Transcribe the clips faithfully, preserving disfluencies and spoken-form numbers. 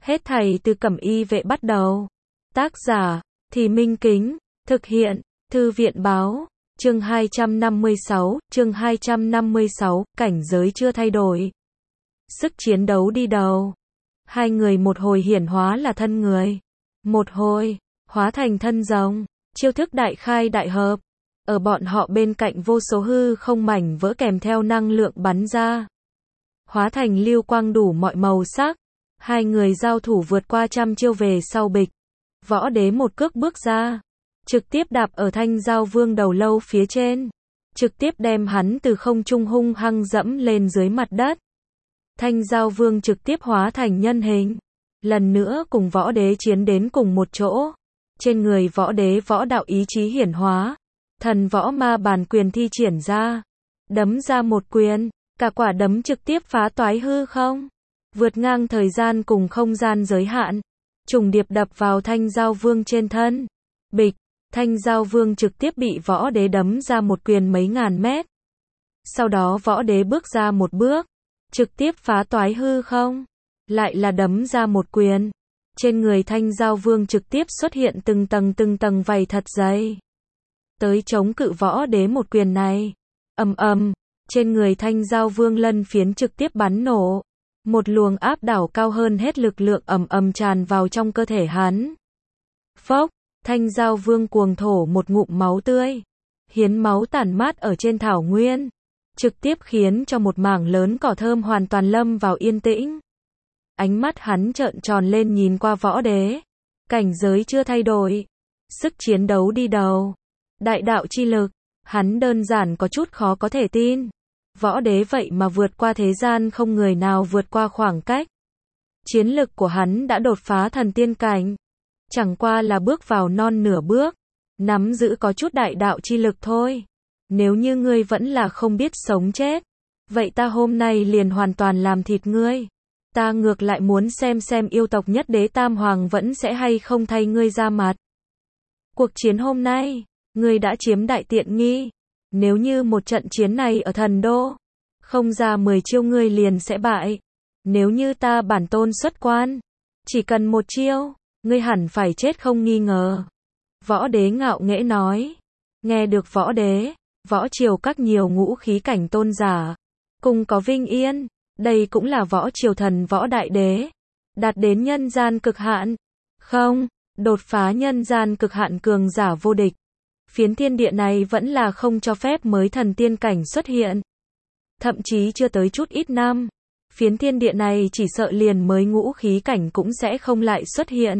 Hết thảy từ Cẩm Y vệ bắt đầu. Tác giả, Thì Minh Kính, thực hiện, Thư viện báo, chương hai trăm năm mươi sáu, chương hai trăm năm mươi sáu, cảnh giới chưa thay đổi. Sức chiến đấu đi đầu. Hai người một hồi hiển hóa là thân người. Một hồi, hóa thành thân rồng, chiêu thức đại khai đại hợp. Ở bọn họ bên cạnh vô số hư không mảnh vỡ kèm theo năng lượng bắn ra. Hóa thành lưu quang đủ mọi màu sắc. Hai người giao thủ vượt qua trăm chiêu về sau bịch. Võ đế một cước bước ra. Trực tiếp đạp ở Thanh Giao Vương đầu lâu phía trên. Trực tiếp đem hắn từ không trung hung hăng dẫm lên dưới mặt đất. Thanh Giao Vương trực tiếp hóa thành nhân hình. Lần nữa cùng võ đế chiến đến cùng một chỗ. Trên người võ đế võ đạo ý chí hiển hóa. Thần võ ma bàn quyền thi triển ra. Đấm ra một quyền. Cả quả đấm trực tiếp phá toái hư không. Vượt ngang thời gian cùng không gian giới hạn. Trùng điệp đập vào Thanh Giao Vương trên thân. Bịch. Thanh Giao Vương trực tiếp bị võ đế đấm ra một quyền mấy ngàn mét. Sau đó võ đế bước ra một bước. Trực tiếp phá toái hư không. Lại là đấm ra một quyền. Trên người Thanh Giao Vương trực tiếp xuất hiện từng tầng từng tầng vảy thật dày. Tới chống cự võ đế một quyền này. Ầm ầm. Trên người Thanh Giao Vương lân phiến trực tiếp bắn nổ. Một luồng áp đảo cao hơn hết lực lượng ầm ầm tràn vào trong cơ thể hắn. Phốc. Thanh Giao Vương cuồng thổ một ngụm máu tươi. Hiến máu tản mát ở trên thảo nguyên. Trực tiếp khiến cho một mảng lớn cỏ thơm hoàn toàn lâm vào yên tĩnh. Ánh mắt hắn trợn tròn lên nhìn qua võ đế. Cảnh giới chưa thay đổi. Sức chiến đấu đi đầu. Đại đạo chi lực. Hắn đơn giản có chút khó có thể tin. Võ đế vậy mà vượt qua thế gian không người nào vượt qua khoảng cách. Chiến lực của hắn đã đột phá thần tiên cảnh. Chẳng qua là bước vào non nửa bước. Nắm giữ có chút đại đạo chi lực thôi. Nếu như ngươi vẫn là không biết sống chết. Vậy ta hôm nay liền hoàn toàn làm thịt ngươi. Ta ngược lại muốn xem xem yêu tộc nhất đế Tam Hoàng vẫn sẽ hay không thay ngươi ra mặt. Cuộc chiến hôm nay, ngươi đã chiếm đại tiện nghi. Nếu như một trận chiến này ở thần đô, không ra mười chiêu ngươi liền sẽ bại. Nếu như ta bản tôn xuất quan, chỉ cần một chiêu, ngươi hẳn phải chết không nghi ngờ. Võ đế ngạo nghễ nói. Nghe được võ đế, võ triều các nhiều ngũ khí cảnh tôn giả, cùng có vinh yên, đây cũng là võ triều thần võ đại đế, đạt đến nhân gian cực hạn. Không, đột phá nhân gian cực hạn cường giả vô địch. Phiến thiên địa này vẫn là không cho phép mới thần tiên cảnh xuất hiện. Thậm chí chưa tới chút ít năm, phiến thiên địa này chỉ sợ liền mới ngũ khí cảnh cũng sẽ không lại xuất hiện.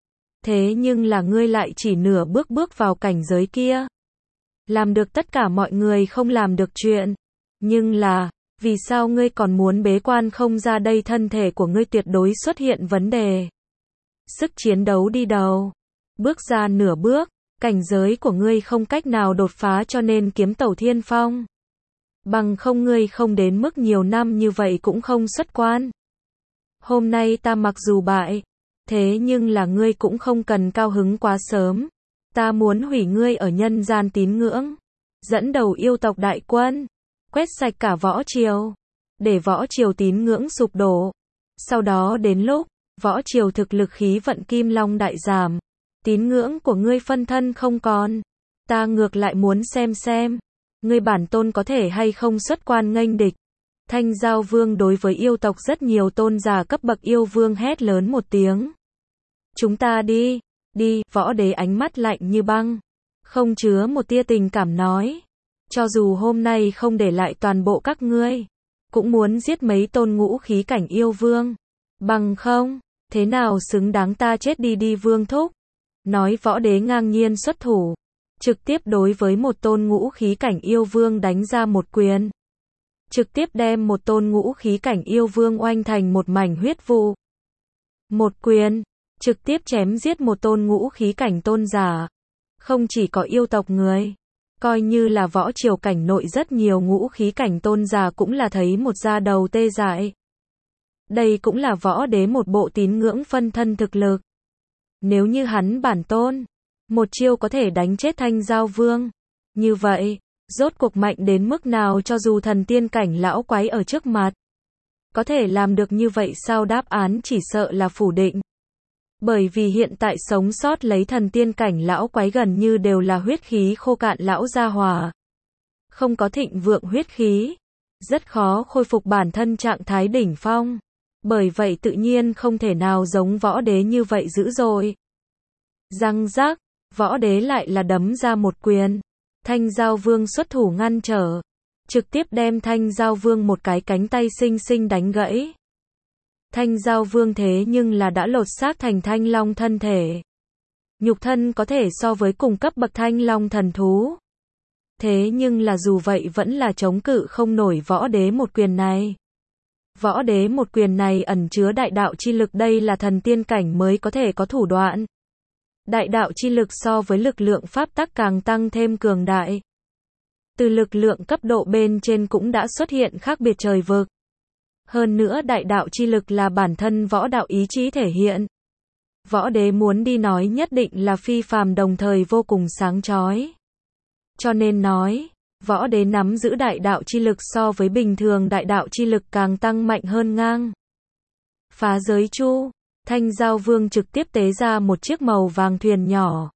Thế nhưng là ngươi lại chỉ nửa bước bước vào cảnh giới kia. Làm được tất cả mọi người không làm được chuyện. Nhưng là, vì sao ngươi còn muốn bế quan không ra đây, thân thể của ngươi tuyệt đối xuất hiện vấn đề. Sức chiến đấu đi đầu. Bước ra nửa bước, cảnh giới của ngươi không cách nào đột phá cho nên kiếm tẩu thiên phong. Bằng không ngươi không đến mức nhiều năm như vậy cũng không xuất quan. Hôm nay ta mặc dù bại, thế nhưng là ngươi cũng không cần cao hứng quá sớm. Ta muốn hủy ngươi ở nhân gian tín ngưỡng. Dẫn đầu yêu tộc đại quân. Quét sạch cả võ triều. Để võ triều tín ngưỡng sụp đổ. Sau đó đến lúc, võ triều thực lực khí vận kim long đại giảm. Tín ngưỡng của ngươi phân thân không còn. Ta ngược lại muốn xem xem. Ngươi bản tôn có thể hay không xuất quan nghênh địch. Thanh Giao Vương đối với yêu tộc rất nhiều tôn giả cấp bậc yêu vương hét lớn một tiếng. Chúng ta đi, đi, võ đế ánh mắt lạnh như băng. Không chứa một tia tình cảm nói. Cho dù hôm nay không để lại toàn bộ các ngươi, cũng muốn giết mấy tôn ngũ khí cảnh yêu vương. Bằng không, thế nào xứng đáng ta chết đi đi vương thúc. Nói võ đế ngang nhiên xuất thủ. Trực tiếp đối với một tôn ngũ khí cảnh yêu vương đánh ra một quyền. Trực tiếp đem một tôn ngũ khí cảnh yêu vương oanh thành một mảnh huyết vụ. Một quyền, trực tiếp chém giết một tôn ngũ khí cảnh tôn giả. Không chỉ có yêu tộc người, coi như là võ triều cảnh nội rất nhiều ngũ khí cảnh tôn giả cũng là thấy một da đầu tê dại. Đây cũng là võ đế một bộ tín ngưỡng phân thân thực lực. Nếu như hắn bản tôn, một chiêu có thể đánh chết Thanh Giao Vương. Như vậy, rốt cuộc mạnh đến mức nào cho dù thần tiên cảnh lão quái ở trước mặt. Có thể làm được như vậy sao? Đáp án chỉ sợ là phủ định. Bởi vì hiện tại sống sót lấy thần tiên cảnh lão quái gần như đều là huyết khí khô cạn lão gia hỏa. Không có thịnh vượng huyết khí. Rất khó khôi phục bản thân trạng thái đỉnh phong. Bởi vậy tự nhiên không thể nào giống võ đế như vậy dữ dội. Răng rác, võ đế lại là đấm ra một quyền. Thanh Giao Vương xuất thủ ngăn trở. Trực tiếp đem Thanh Giao Vương một cái cánh tay xinh xinh đánh gãy. Thanh Giao Vương thế nhưng là đã lột xác thành thanh long thân thể. Nhục thân có thể so với cùng cấp bậc thanh long thần thú. Thế nhưng là dù vậy vẫn là chống cự không nổi võ đế một quyền này. Võ đế một quyền này ẩn chứa đại đạo chi lực, đây là thần tiên cảnh mới có thể có thủ đoạn. Đại đạo chi lực so với lực lượng pháp tắc càng tăng thêm cường đại. Từ lực lượng cấp độ bên trên cũng đã xuất hiện khác biệt trời vực. Hơn nữa đại đạo chi lực là bản thân võ đạo ý chí thể hiện. Võ đế muốn đi nói nhất định là phi phàm đồng thời vô cùng sáng chói. Cho nên nói, võ đế nắm giữ đại đạo chi lực so với bình thường đại đạo chi lực càng tăng mạnh hơn ngang. Phá giới chu, Thanh Giao Vương trực tiếp tế ra một chiếc màu vàng thuyền nhỏ.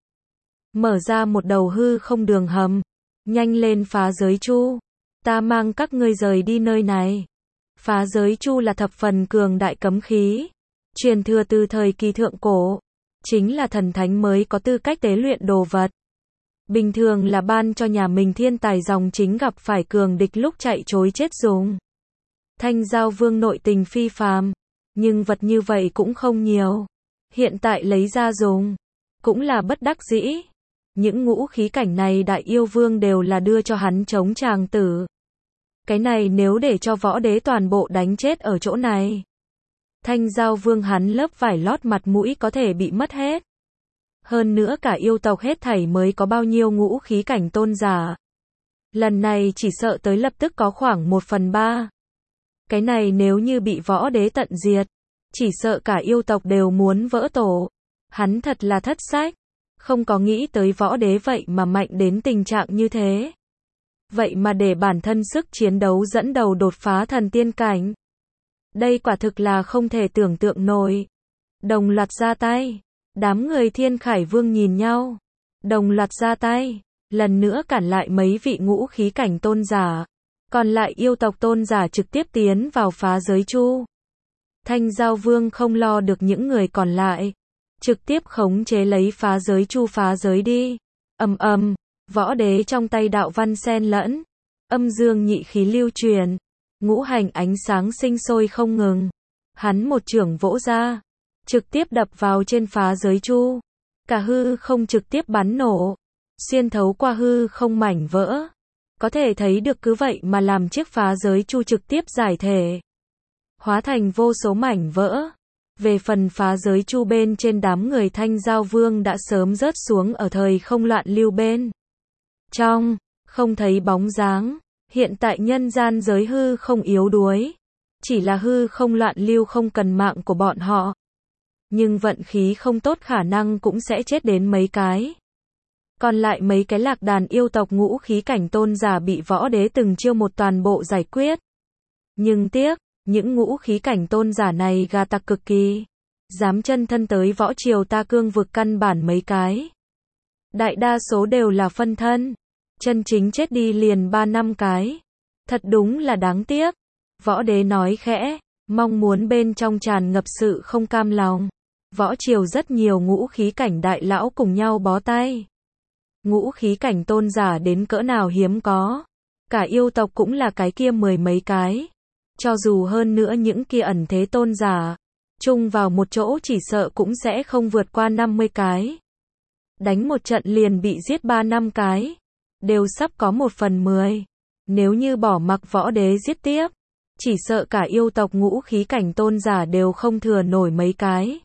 Mở ra một đầu hư không đường hầm. Nhanh lên phá giới chu. Ta mang các ngươi rời đi nơi này. Phá giới chu là thập phần cường đại cấm khí. Truyền thừa từ thời kỳ thượng cổ. Chính là thần thánh mới có tư cách tế luyện đồ vật. Bình thường là ban cho nhà mình thiên tài dòng chính gặp phải cường địch lúc chạy trối chết dùng. Thanh Giao Vương nội tình phi phàm. Nhưng vật như vậy cũng không nhiều. Hiện tại lấy ra dùng. Cũng là bất đắc dĩ. Những ngũ khí cảnh này đại yêu vương đều là đưa cho hắn chống tràng tử. Cái này nếu để cho võ đế toàn bộ đánh chết ở chỗ này. Thanh Giao Vương hắn lớp vải lót mặt mũi có thể bị mất hết. Hơn nữa cả yêu tộc hết thảy mới có bao nhiêu ngũ khí cảnh tôn giả. Lần này chỉ sợ tới lập tức có khoảng một phần ba. Cái này nếu như bị võ đế tận diệt. Chỉ sợ cả yêu tộc đều muốn vỡ tổ. Hắn thật là thất sách. Không có nghĩ tới võ đế vậy mà mạnh đến tình trạng như thế. Vậy mà để bản thân sức chiến đấu dẫn đầu đột phá thần tiên cảnh. Đây quả thực là không thể tưởng tượng nổi. Đồng loạt ra tay. Đám người Thiên Khải Vương nhìn nhau. Đồng loạt ra tay. Lần nữa cản lại mấy vị ngũ khí cảnh tôn giả. Còn lại yêu tộc tôn giả trực tiếp tiến vào phá giới chu. Thanh Giao Vương không lo được những người còn lại. Trực tiếp khống chế lấy phá giới chu phá giới đi. Ầm ầm, võ đế trong tay đạo văn xen lẫn. Âm dương nhị khí lưu truyền. Ngũ hành ánh sáng sinh sôi không ngừng. Hắn một chưởng vỗ ra. Trực tiếp đập vào trên phá giới chu. Cả hư không trực tiếp bắn nổ. Xuyên thấu qua hư không mảnh vỡ. Có thể thấy được cứ vậy mà làm chiếc phá giới chu trực tiếp giải thể. Hóa thành vô số mảnh vỡ. Về phần phá giới chu bên trên đám người Thanh Giao Vương đã sớm rớt xuống ở thời không loạn lưu bên. Trong, không thấy bóng dáng. Hiện tại nhân gian giới hư không yếu đuối. Chỉ là hư không loạn lưu không cần mạng của bọn họ. Nhưng vận khí không tốt khả năng cũng sẽ chết đến mấy cái. Còn lại mấy cái lạc đàn yêu tộc ngũ khí cảnh tôn giả bị võ đế từng chiêu một toàn bộ giải quyết. Nhưng tiếc, những ngũ khí cảnh tôn giả này gà tặc cực kỳ. Dám chân thân tới võ triều ta cương vực căn bản mấy cái. Đại đa số đều là phân thân. Chân chính chết đi liền ba năm cái. Thật đúng là đáng tiếc. Võ đế nói khẽ, mong muốn bên trong tràn ngập sự không cam lòng. Võ triều rất nhiều ngũ khí cảnh đại lão cùng nhau bó tay. Ngũ khí cảnh tôn giả đến cỡ nào hiếm có. Cả yêu tộc cũng là cái kia mười mấy cái. Cho dù hơn nữa những kia ẩn thế tôn giả. Chung vào một chỗ chỉ sợ cũng sẽ không vượt qua năm mươi cái. Đánh một trận liền bị giết ba năm cái. Đều sắp có một phần mười. Nếu như bỏ mặc võ đế giết tiếp. Chỉ sợ cả yêu tộc ngũ khí cảnh tôn giả đều không thừa nổi mấy cái.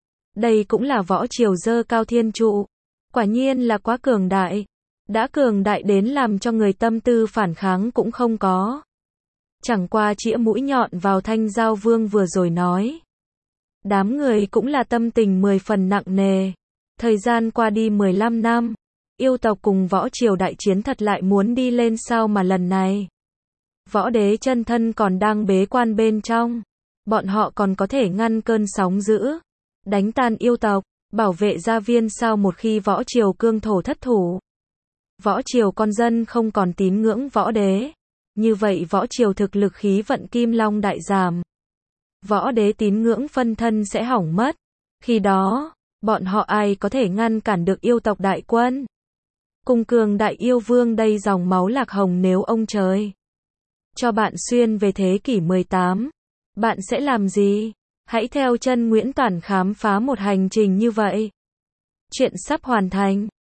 Đây cũng là võ triều dơ cao thiên trụ. Quả nhiên là quá cường đại. Đã cường đại đến làm cho người tâm tư phản kháng cũng không có. Chẳng qua chĩa mũi nhọn vào Thanh Giao Vương vừa rồi nói. Đám người cũng là tâm tình mười phần nặng nề. Thời gian qua đi mười lăm năm. Yêu tộc cùng võ triều đại chiến thật lại muốn đi lên sao mà lần này. Võ đế chân thân còn đang bế quan bên trong. bọn họ còn có thể ngăn cơn sóng dữ, đánh tan yêu tộc, bảo vệ gia viên sau một khi võ triều cương thổ thất thủ. Võ triều con dân không còn tín ngưỡng võ đế. Như vậy võ triều thực lực khí vận kim long đại giảm. Võ đế tín ngưỡng phân thân sẽ hỏng mất. Khi đó, bọn họ ai có thể ngăn cản được yêu tộc đại quân? Cùng cường đại yêu vương đây dòng máu lạc hồng nếu ông trời cho bạn xuyên về thế kỷ mười tám, bạn sẽ làm gì? Hãy theo chân Nguyễn Toản khám phá một hành trình như vậy. Chuyện sắp hoàn thành.